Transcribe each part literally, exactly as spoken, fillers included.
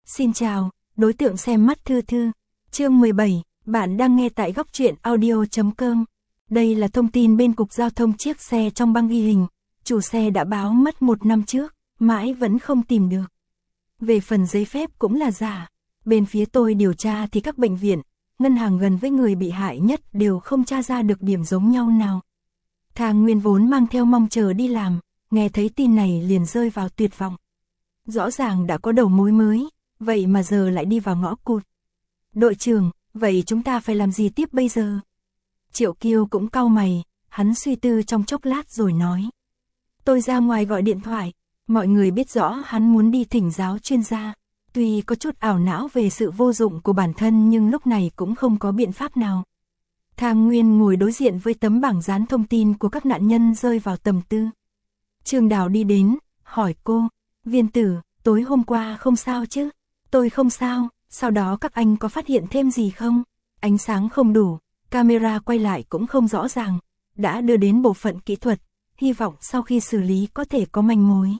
Xin chào, đối tượng xem mắt thư thư. Chương mười bảy, bạn đang nghe tại góc truyện audio chấm com. Đây là thông tin bên Cục Giao thông chiếc xe trong băng ghi hình. Chủ xe đã báo mất một năm trước, mãi vẫn không tìm được. Về phần giấy phép cũng là giả. Bên phía tôi điều tra thì các bệnh viện, ngân hàng gần với người bị hại nhất đều không tra ra được điểm giống nhau nào. Thang Nguyên vốn mang theo mong chờ đi làm, nghe thấy tin này liền rơi vào tuyệt vọng. Rõ ràng đã có đầu mối mới, vậy mà giờ lại đi vào ngõ cụt. Đội trưởng, vậy chúng ta phải làm gì tiếp bây giờ? Triệu Kiêu cũng cau mày, hắn suy tư trong chốc lát rồi nói. Tôi ra ngoài gọi điện thoại, mọi người biết rõ hắn muốn đi thỉnh giáo chuyên gia. Tuy có chút ảo não về sự vô dụng của bản thân nhưng lúc này cũng không có biện pháp nào. Thang Nguyên ngồi đối diện với tấm bảng dán thông tin của các nạn nhân rơi vào tầm tư. Trương Đào đi đến, hỏi cô, Viên tử, tối hôm qua không sao chứ? Tôi không sao, sau đó các anh có phát hiện thêm gì không? Ánh sáng không đủ, camera quay lại cũng không rõ ràng, đã đưa đến bộ phận kỹ thuật, hy vọng sau khi xử lý có thể có manh mối.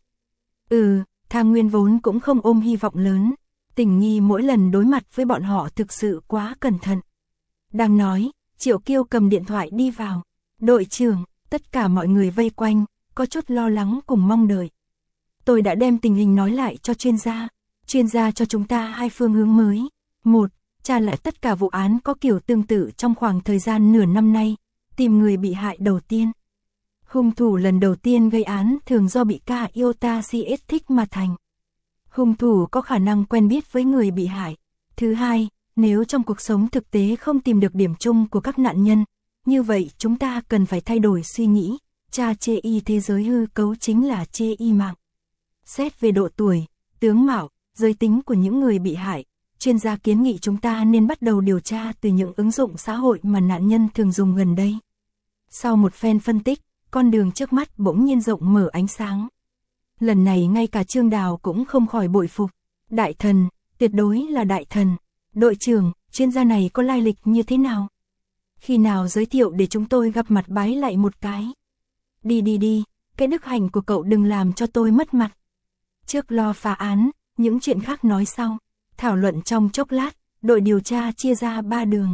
Ừ, Thang Nguyên vốn cũng không ôm hy vọng lớn, Tình Nhi mỗi lần đối mặt với bọn họ thực sự quá cẩn thận. Đang nói, Triệu Kiêu cầm điện thoại đi vào. Đội trưởng, tất cả mọi người vây quanh, có chút lo lắng cùng mong đợi. Tôi đã đem tình hình nói lại cho chuyên gia. Chuyên gia cho chúng ta hai phương hướng mới. Một, tra lại tất cả vụ án có kiểu tương tự trong khoảng thời gian nửa năm nay, tìm người bị hại đầu tiên. Hung thủ lần đầu tiên gây án thường do bị ca Iota xê ét thích mà thành. Hung thủ có khả năng quen biết với người bị hại. Thứ hai, nếu trong cuộc sống thực tế không tìm được điểm chung của các nạn nhân, như vậy chúng ta cần phải thay đổi suy nghĩ, tra chê y thế giới hư cấu chính là chê y mạng. Xét về độ tuổi, tướng mạo, giới tính của những người bị hại, chuyên gia kiến nghị chúng ta nên bắt đầu điều tra từ những ứng dụng xã hội mà nạn nhân thường dùng gần đây. Sau một phen phân tích, con đường trước mắt bỗng nhiên rộng mở ánh sáng. Lần này ngay cả Trương Đào cũng không khỏi bội phục. Đại thần, tuyệt đối là đại thần. Đội trưởng, chuyên gia này có lai lịch như thế nào? Khi nào giới thiệu để chúng tôi gặp mặt bái lại một cái? Đi đi đi, cái đức hạnh của cậu đừng làm cho tôi mất mặt. Trước lo phá án, những chuyện khác nói sau. Thảo luận trong chốc lát, đội điều tra chia ra ba đường.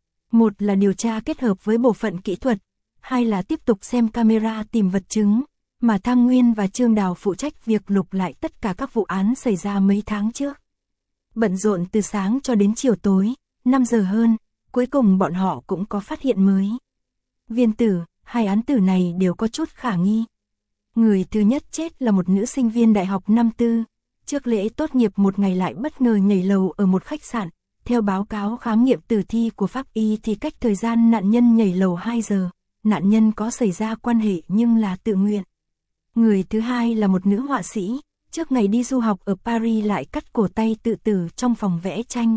Một là điều tra kết hợp với bộ phận kỹ thuật, hai là tiếp tục xem camera tìm vật chứng, mà Thang Nguyên và Trương Đào phụ trách việc lục lại tất cả các vụ án xảy ra mấy tháng trước. Bận rộn từ sáng cho đến chiều tối, năm giờ hơn, cuối cùng bọn họ cũng có phát hiện mới. Viên tử, hai án tử này đều có chút khả nghi. Người thứ nhất chết là một nữ sinh viên đại học năm tư, trước lễ tốt nghiệp một ngày lại bất ngờ nhảy lầu ở một khách sạn. Theo báo cáo khám nghiệm tử thi của pháp y thì cách thời gian nạn nhân nhảy lầu hai giờ, nạn nhân có xảy ra quan hệ nhưng là tự nguyện. Người thứ hai là một nữ họa sĩ, trước ngày đi du học ở Paris lại cắt cổ tay tự tử trong phòng vẽ tranh.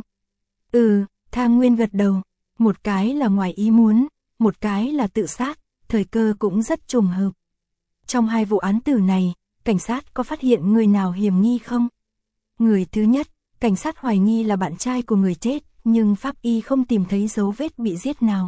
Ừ, Thang Nguyên gật đầu, một cái là ngoài ý muốn, một cái là tự sát, thời cơ cũng rất trùng hợp. Trong hai vụ án tử này, cảnh sát có phát hiện người nào hiểm nghi không? Người thứ nhất, cảnh sát hoài nghi là bạn trai của người chết, nhưng pháp y không tìm thấy dấu vết bị giết nào.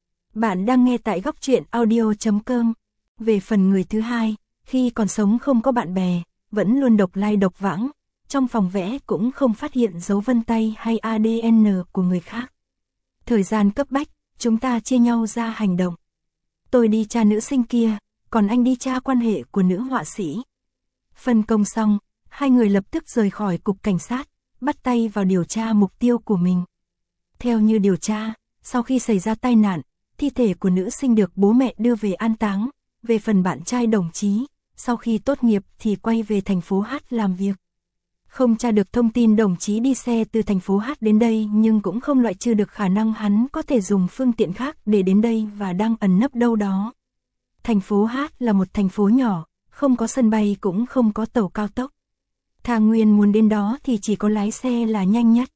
Bạn đang nghe tại góc truyện audio chấm com. Về phần người thứ hai, khi còn sống không có bạn bè, vẫn luôn độc lai độc vãng, trong phòng vẽ cũng không phát hiện dấu vân tay hay a đê en của người khác. Thời gian cấp bách, chúng ta chia nhau ra hành động. Tôi đi tra nữ sinh kia, còn anh đi tra quan hệ của nữ họa sĩ. Phân công xong, hai người lập tức rời khỏi cục cảnh sát, bắt tay vào điều tra mục tiêu của mình. Theo như điều tra, sau khi xảy ra tai nạn, thi thể của nữ sinh được bố mẹ đưa về an táng. Về phần bạn trai đồng chí, sau khi tốt nghiệp thì quay về thành phố Hát làm việc. Không tra được thông tin đồng chí đi xe từ thành phố Hát đến đây, nhưng cũng không loại trừ được khả năng hắn có thể dùng phương tiện khác để đến đây và đang ẩn nấp đâu đó. Thành phố Hát là một thành phố nhỏ, không có sân bay cũng không có tàu cao tốc. Thang Nguyên muốn đến đó thì chỉ có lái xe là nhanh nhất.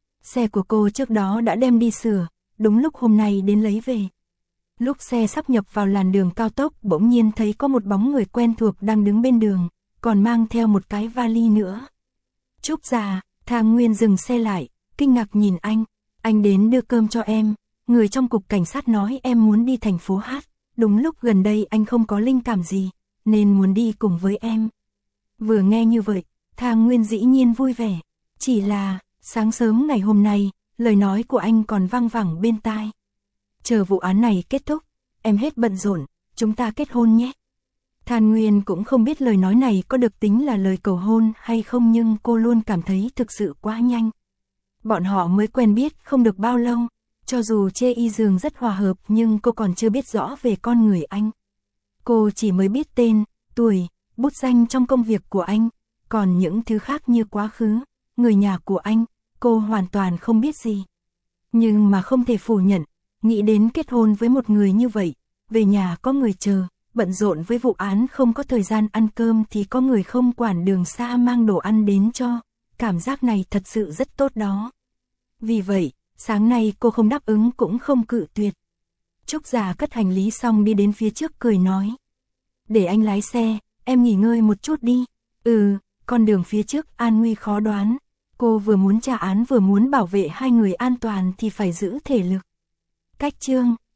Xe của cô trước đó đã đem đi sửa, đúng lúc hôm nay đến lấy về. Lúc xe sắp nhập vào làn đường cao tốc bỗng nhiên thấy có một bóng người quen thuộc đang đứng bên đường, còn mang theo một cái vali nữa. Trúc già, Thang Nguyên dừng xe lại, kinh ngạc nhìn anh, anh đến đưa cơm cho em, người trong cục cảnh sát nói em muốn đi thành phố Hát, đúng lúc gần đây anh không có linh cảm gì, nên muốn đi cùng với em. Vừa nghe như vậy, Thang Nguyên dĩ nhiên vui vẻ, Chỉ là, sáng sớm ngày hôm nay, lời nói của anh còn vang vẳng bên tai. Chờ vụ án này kết thúc, em hết bận rộn, chúng ta kết hôn nhé. Than Nguyên cũng không biết lời nói này có được tính là lời cầu hôn hay không, nhưng cô luôn cảm thấy thực sự quá nhanh. Bọn họ mới quen biết không được bao lâu, cho dù Chê Y Dương rất hòa hợp nhưng cô còn chưa biết rõ về con người anh. Cô chỉ mới biết tên, tuổi, bút danh trong công việc của anh, còn những thứ khác như quá khứ, người nhà của anh, cô hoàn toàn không biết gì. Nhưng mà không thể phủ nhận, nghĩ đến kết hôn với một người như vậy, về nhà có người chờ, bận rộn với vụ án không có thời gian ăn cơm thì có người không quản đường xa mang đồ ăn đến cho, cảm giác này thật sự rất tốt đó. Vì vậy, sáng nay cô không đáp ứng cũng không cự tuyệt. Trúc Giả cất hành lý xong đi đến phía trước cười nói. Để anh lái xe, em nghỉ ngơi một chút đi. Ừ, con đường phía trước an nguy khó đoán. Cô vừa muốn trả án vừa muốn bảo vệ hai người an toàn thì phải giữ thể lực. Cách chương